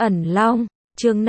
Ẩn Long, chương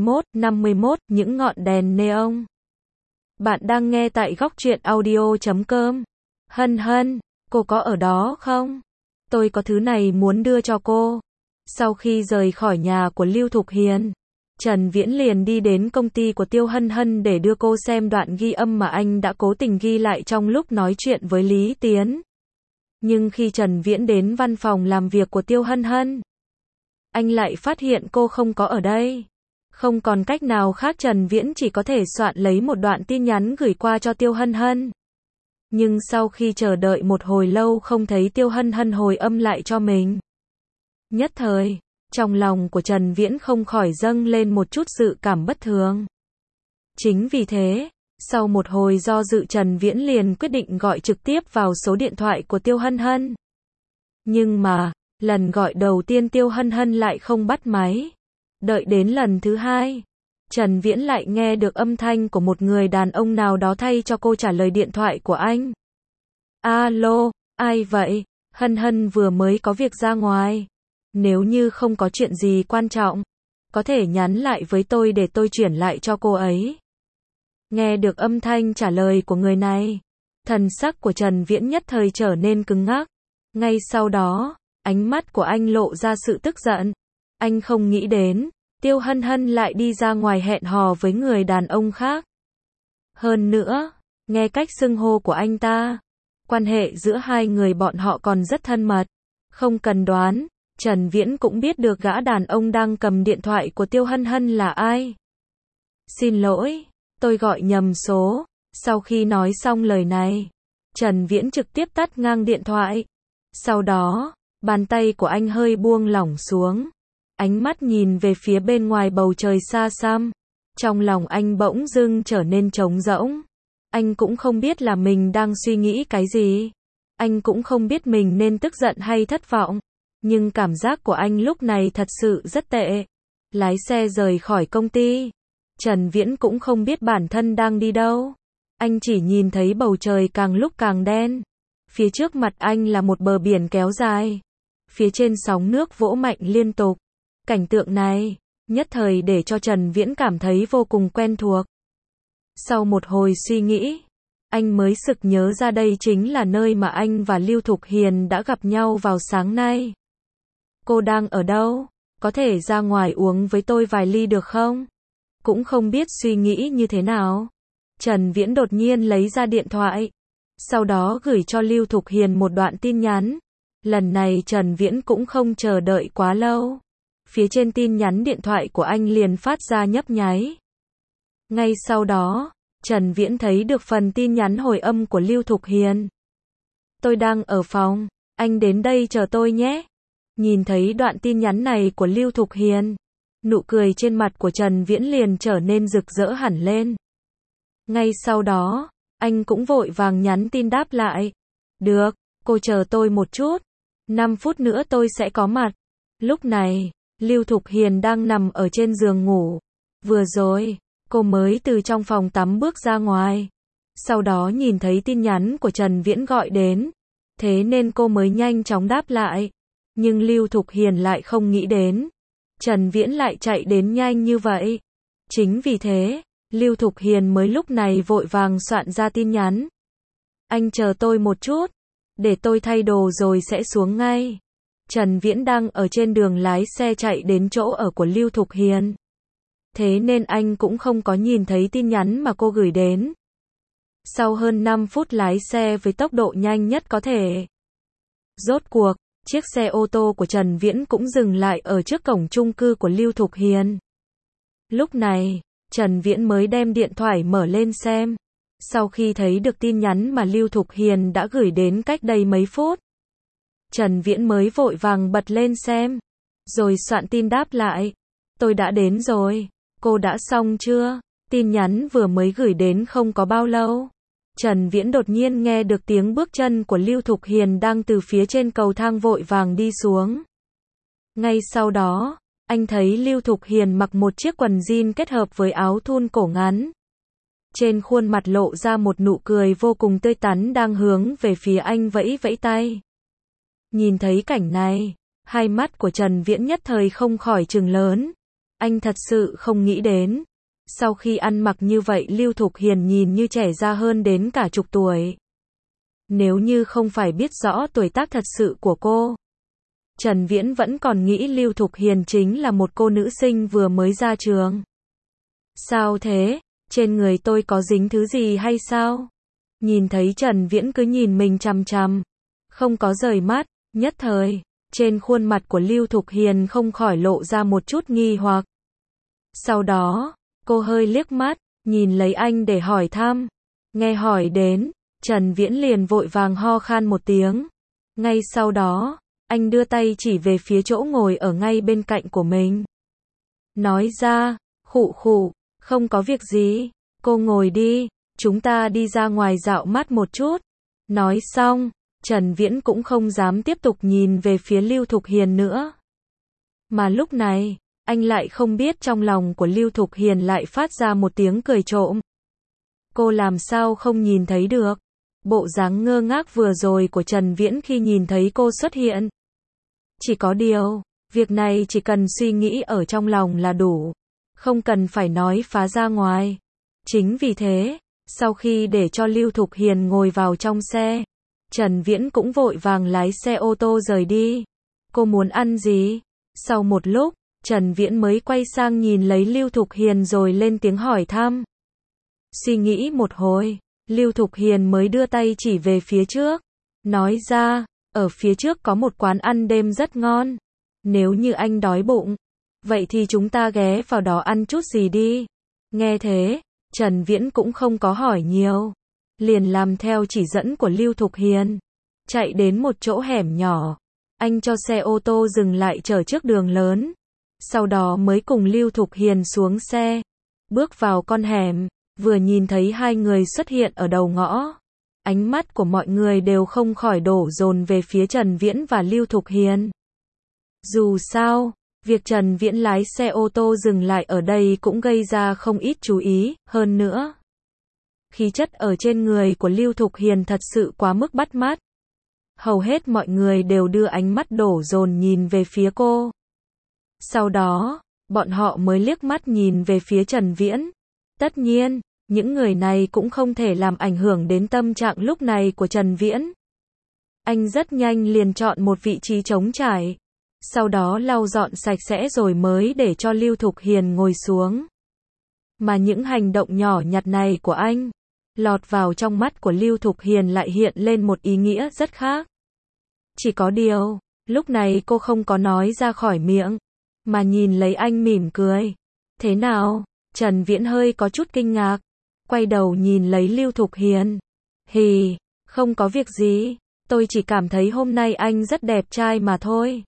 51, những ngọn đèn neon. Bạn đang nghe tại góc truyện audio.com. Hân hân, cô có ở đó không? Tôi có thứ này muốn đưa cho cô. Sau khi rời khỏi nhà của Lưu Thục Hiền, Trần Viễn liền đi đến công ty của Tiêu Hân Hân để đưa cô xem đoạn ghi âm mà anh đã cố tình ghi lại trong lúc nói chuyện với Lý Tiến. Nhưng khi Trần Viễn đến văn phòng làm việc của Tiêu Hân Hân, anh lại phát hiện cô không có ở đây. Không còn cách nào khác, Trần Viễn chỉ có thể soạn lấy một đoạn tin nhắn gửi qua cho Tiêu Hân Hân. Nhưng sau khi chờ đợi một hồi lâu không thấy Tiêu Hân Hân hồi âm lại cho mình, nhất thời, trong lòng của Trần Viễn không khỏi dâng lên một chút dự cảm bất thường. Chính vì thế, sau một hồi do dự, Trần Viễn liền quyết định gọi trực tiếp vào số điện thoại của Tiêu Hân Hân. Nhưng mà, lần gọi đầu tiên Tiêu Hân Hân lại không bắt máy. Đợi đến lần thứ hai, Trần Viễn lại nghe được âm thanh của một người đàn ông nào đó thay cho cô trả lời điện thoại của anh. Alo, ai vậy? Hân Hân vừa mới có việc ra ngoài. Nếu như không có chuyện gì quan trọng, có thể nhắn lại với tôi để tôi chuyển lại cho cô ấy. Nghe được âm thanh trả lời của người này, thần sắc của Trần Viễn nhất thời trở nên cứng ngắc. Ngay sau đó, ánh mắt của anh lộ ra sự tức giận. Anh không nghĩ đến, Tiêu Hân Hân lại đi ra ngoài hẹn hò với người đàn ông khác. Hơn nữa, nghe cách xưng hô của anh ta, quan hệ giữa hai người bọn họ còn rất thân mật. Không cần đoán, Trần Viễn cũng biết được gã đàn ông đang cầm điện thoại của Tiêu Hân Hân là ai. Xin lỗi, tôi gọi nhầm số. Sau khi nói xong lời này, Trần Viễn trực tiếp tắt ngang điện thoại. Sau đó, bàn tay của anh hơi buông lỏng xuống. Ánh mắt nhìn về phía bên ngoài bầu trời xa xăm. Trong lòng anh bỗng dưng trở nên trống rỗng. Anh cũng không biết là mình đang suy nghĩ cái gì. Anh cũng không biết mình nên tức giận hay thất vọng. Nhưng cảm giác của anh lúc này thật sự rất tệ. Lái xe rời khỏi công ty, Trần Viễn cũng không biết bản thân đang đi đâu. Anh chỉ nhìn thấy bầu trời càng lúc càng đen. Phía trước mặt anh là một bờ biển kéo dài. Phía trên sóng nước vỗ mạnh liên tục. Cảnh tượng này, nhất thời để cho Trần Viễn cảm thấy vô cùng quen thuộc. Sau một hồi suy nghĩ, anh mới sực nhớ ra đây chính là nơi mà anh và Lưu Thục Hiền đã gặp nhau vào sáng nay. Cô đang ở đâu? Có thể ra ngoài uống với tôi vài ly được không? Cũng không biết suy nghĩ như thế nào, Trần Viễn đột nhiên lấy ra điện thoại. Sau đó gửi cho Lưu Thục Hiền một đoạn tin nhắn. Lần này Trần Viễn cũng không chờ đợi quá lâu. Phía trên tin nhắn điện thoại của anh liền phát ra nhấp nháy. Ngay sau đó, Trần Viễn thấy được phần tin nhắn hồi âm của Lưu Thục Hiền. Tôi đang ở phòng, anh đến đây chờ tôi nhé. Nhìn thấy đoạn tin nhắn này của Lưu Thục Hiền, nụ cười trên mặt của Trần Viễn liền trở nên rực rỡ hẳn lên. Ngay sau đó, anh cũng vội vàng nhắn tin đáp lại. Được, cô chờ tôi một chút. 5 phút nữa tôi sẽ có mặt. Lúc này, Lưu Thục Hiền đang nằm ở trên giường ngủ. Vừa rồi, cô mới từ trong phòng tắm bước ra ngoài. Sau đó nhìn thấy tin nhắn của Trần Viễn gọi đến. Thế nên cô mới nhanh chóng đáp lại. Nhưng Lưu Thục Hiền lại không nghĩ đến, Trần Viễn lại chạy đến nhanh như vậy. Chính vì thế, Lưu Thục Hiền mới lúc này vội vàng soạn ra tin nhắn. Anh chờ tôi một chút, để tôi thay đồ rồi sẽ xuống ngay. Trần Viễn đang ở trên đường lái xe chạy đến chỗ ở của Lưu Thục Hiền. Thế nên anh cũng không có nhìn thấy tin nhắn mà cô gửi đến. Sau hơn 5 phút lái xe với tốc độ nhanh nhất có thể, rốt cuộc, chiếc xe ô tô của Trần Viễn cũng dừng lại ở trước cổng chung cư của Lưu Thục Hiền. Lúc này, Trần Viễn mới đem điện thoại mở lên xem. Sau khi thấy được tin nhắn mà Lưu Thục Hiền đã gửi đến cách đây mấy phút, Trần Viễn mới vội vàng bật lên xem, rồi soạn tin đáp lại. Tôi đã đến rồi, cô đã xong chưa? Tin nhắn vừa mới gửi đến không có bao lâu, Trần Viễn đột nhiên nghe được tiếng bước chân của Lưu Thục Hiền đang từ phía trên cầu thang vội vàng đi xuống. Ngay sau đó, anh thấy Lưu Thục Hiền mặc một chiếc quần jean kết hợp với áo thun cổ ngắn. Trên khuôn mặt lộ ra một nụ cười vô cùng tươi tắn, đang hướng về phía anh vẫy vẫy tay. Nhìn thấy cảnh này, hai mắt của Trần Viễn nhất thời không khỏi trừng lớn. Anh thật sự không nghĩ đến. Sau khi ăn mặc như vậy Lưu Thục Hiền nhìn như trẻ ra hơn đến cả chục tuổi. Nếu như không phải biết rõ tuổi tác thật sự của cô, Trần Viễn vẫn còn nghĩ Lưu Thục Hiền chính là một cô nữ sinh vừa mới ra trường. Sao thế? Trên người tôi có dính thứ gì hay sao? Nhìn thấy Trần Viễn cứ nhìn mình chằm chằm, không có rời mắt, nhất thời, trên khuôn mặt của Lưu Thục Hiền không khỏi lộ ra một chút nghi hoặc. Sau đó, cô hơi liếc mắt, nhìn lấy anh để hỏi thăm. Nghe hỏi đến, Trần Viễn liền vội vàng ho khan một tiếng. Ngay sau đó, anh đưa tay chỉ về phía chỗ ngồi ở ngay bên cạnh của mình. Nói ra, khụ khụ, không có việc gì, cô ngồi đi, chúng ta đi ra ngoài dạo mắt một chút. Nói xong, Trần Viễn cũng không dám tiếp tục nhìn về phía Lưu Thục Hiền nữa. Mà lúc này, anh lại không biết trong lòng của Lưu Thục Hiền lại phát ra một tiếng cười trộm. Cô làm sao không nhìn thấy được? Bộ dáng ngơ ngác vừa rồi của Trần Viễn khi nhìn thấy cô xuất hiện. Chỉ có điều, việc này chỉ cần suy nghĩ ở trong lòng là đủ, không cần phải nói phá ra ngoài. Chính vì thế, sau khi để cho Lưu Thục Hiền ngồi vào trong xe, Trần Viễn cũng vội vàng lái xe ô tô rời đi. Cô muốn ăn gì? Sau một lúc, Trần Viễn mới quay sang nhìn lấy Lưu Thục Hiền rồi lên tiếng hỏi thăm. Suy nghĩ một hồi, Lưu Thục Hiền mới đưa tay chỉ về phía trước, nói ra, ở phía trước có một quán ăn đêm rất ngon. Nếu như anh đói bụng, vậy thì chúng ta ghé vào đó ăn chút gì đi. Nghe thế, Trần Viễn cũng không có hỏi nhiều, liền làm theo chỉ dẫn của Lưu Thục Hiền. Chạy đến một chỗ hẻm nhỏ, anh cho xe ô tô dừng lại chờ trước đường lớn. Sau đó mới cùng Lưu Thục Hiền xuống xe, bước vào con hẻm, vừa nhìn thấy hai người xuất hiện ở đầu ngõ. Ánh mắt của mọi người đều không khỏi đổ dồn về phía Trần Viễn và Lưu Thục Hiền. Dù sao, việc Trần Viễn lái xe ô tô dừng lại ở đây cũng gây ra không ít chú ý, hơn nữa. Khí chất ở trên người của Lưu Thục Hiền thật sự quá mức bắt mắt. Hầu hết mọi người đều đưa ánh mắt đổ dồn nhìn về phía cô. Sau đó, bọn họ mới liếc mắt nhìn về phía Trần Viễn. Tất nhiên, những người này cũng không thể làm ảnh hưởng đến tâm trạng lúc này của Trần Viễn. Anh rất nhanh liền chọn một vị trí trống trải, sau đó lau dọn sạch sẽ rồi mới để cho Lưu Thục Hiền ngồi xuống. Mà những hành động nhỏ nhặt này của anh, lọt vào trong mắt của Lưu Thục Hiền lại hiện lên một ý nghĩa rất khác. Chỉ có điều, lúc này cô không có nói ra khỏi miệng, mà nhìn lấy anh mỉm cười. Thế nào? Trần Viễn hơi có chút kinh ngạc, quay đầu nhìn lấy Lưu Thục Hiền. Hì, không có việc gì, tôi chỉ cảm thấy hôm nay anh rất đẹp trai mà thôi.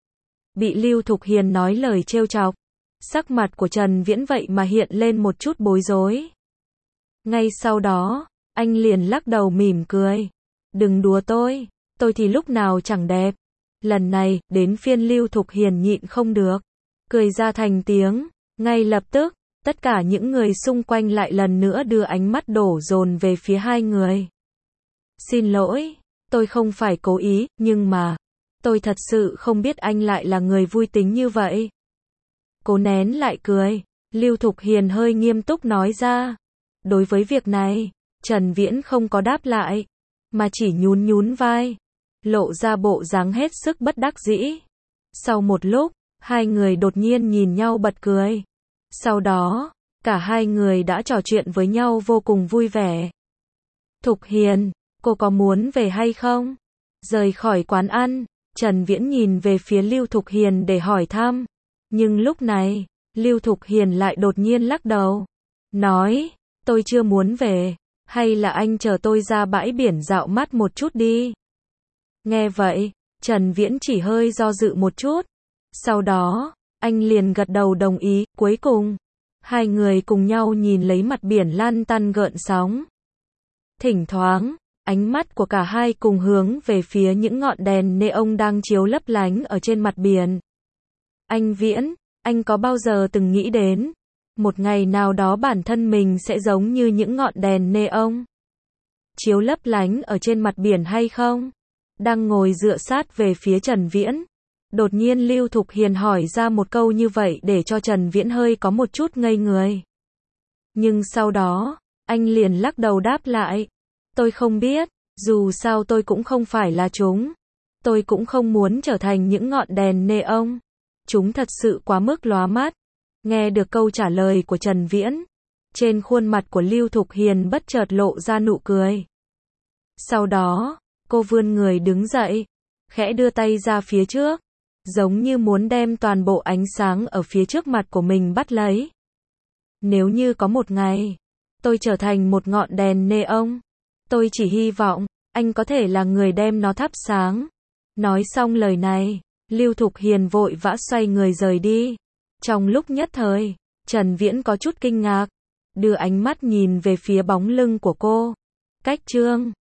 Bị Lưu Thục Hiền nói lời trêu chọc, sắc mặt của Trần Viễn vậy mà hiện lên một chút bối rối. Ngay sau đó, anh liền lắc đầu mỉm cười. Đừng đùa tôi thì lúc nào chẳng đẹp. Lần này, đến phiên Lưu Thục Hiền nhịn không được, cười ra thành tiếng. Ngay lập tức, tất cả những người xung quanh lại lần nữa đưa ánh mắt đổ dồn về phía hai người. Xin lỗi, tôi không phải cố ý, nhưng mà, tôi thật sự không biết anh lại là người vui tính như vậy. Cố nén lại cười, Lưu Thục Hiền hơi nghiêm túc nói ra. Đối với việc này, Trần Viễn không có đáp lại, mà chỉ nhún nhún vai, lộ ra bộ dáng hết sức bất đắc dĩ. Sau một lúc, hai người đột nhiên nhìn nhau bật cười. Sau đó, cả hai người đã trò chuyện với nhau vô cùng vui vẻ. Thục Hiền, cô có muốn về hay không? Rời khỏi quán ăn, Trần Viễn nhìn về phía Lưu Thục Hiền để hỏi thăm. Nhưng lúc này, Lưu Thục Hiền lại đột nhiên lắc đầu. Nói, tôi chưa muốn về, hay là anh chờ tôi ra bãi biển dạo mắt một chút đi. Nghe vậy, Trần Viễn chỉ hơi do dự một chút. Sau đó, anh liền gật đầu đồng ý. Cuối cùng, hai người cùng nhau nhìn lấy mặt biển lăn tăn gợn sóng. Thỉnh thoảng, ánh mắt của cả hai cùng hướng về phía những ngọn đèn neon đang chiếu lấp lánh ở trên mặt biển. Anh Viễn, anh có bao giờ từng nghĩ đến, một ngày nào đó bản thân mình sẽ giống như những ngọn đèn neon chiếu lấp lánh ở trên mặt biển hay không? Đang ngồi dựa sát về phía Trần Viễn, Đột nhiên Lưu Thục Hiền hỏi ra một câu như vậy để cho Trần Viễn hơi có một chút ngây người. Nhưng sau đó, anh liền lắc đầu đáp lại. Tôi không biết, dù sao tôi cũng không phải là chúng. Tôi cũng không muốn trở thành những ngọn đèn neon. Chúng thật sự quá mức lóa mắt. Nghe được câu trả lời của Trần Viễn, trên khuôn mặt của Lưu Thục Hiền bất chợt lộ ra nụ cười. Sau đó, cô vươn người đứng dậy, khẽ đưa tay ra phía trước, giống như muốn đem toàn bộ ánh sáng ở phía trước mặt của mình bắt lấy. Nếu như có một ngày, tôi trở thành một ngọn đèn neon, tôi chỉ hy vọng, anh có thể là người đem nó thắp sáng. Nói xong lời này, Lưu Thục Hiền vội vã xoay người rời đi. Trong lúc nhất thời, Trần Viễn có chút kinh ngạc, đưa ánh mắt nhìn về phía bóng lưng của cô. Cách chương